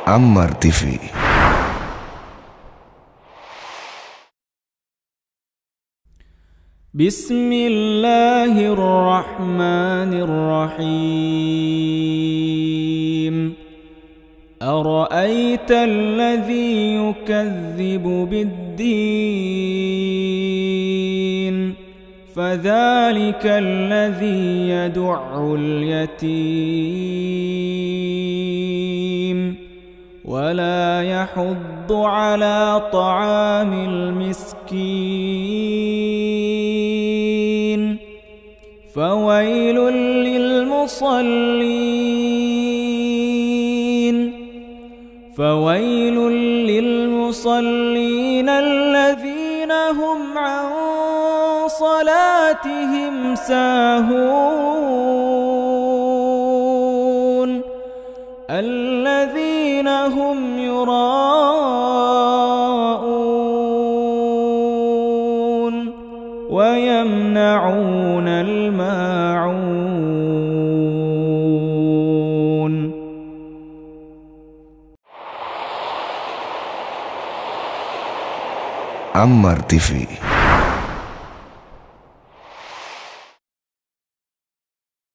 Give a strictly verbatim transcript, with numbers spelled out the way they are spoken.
Ammar T V. بسم الله الرحمن الرحيم. أرأيت الذي يكذب بالدين فذلك الذي يدع اليتيم ولا يحض على طعام المسكين فويل للمصلين فويل للمصلين الذين هم عن صلاتهم ساهون الذين هم يراءون ويمنعون الماعون. Ammar T V.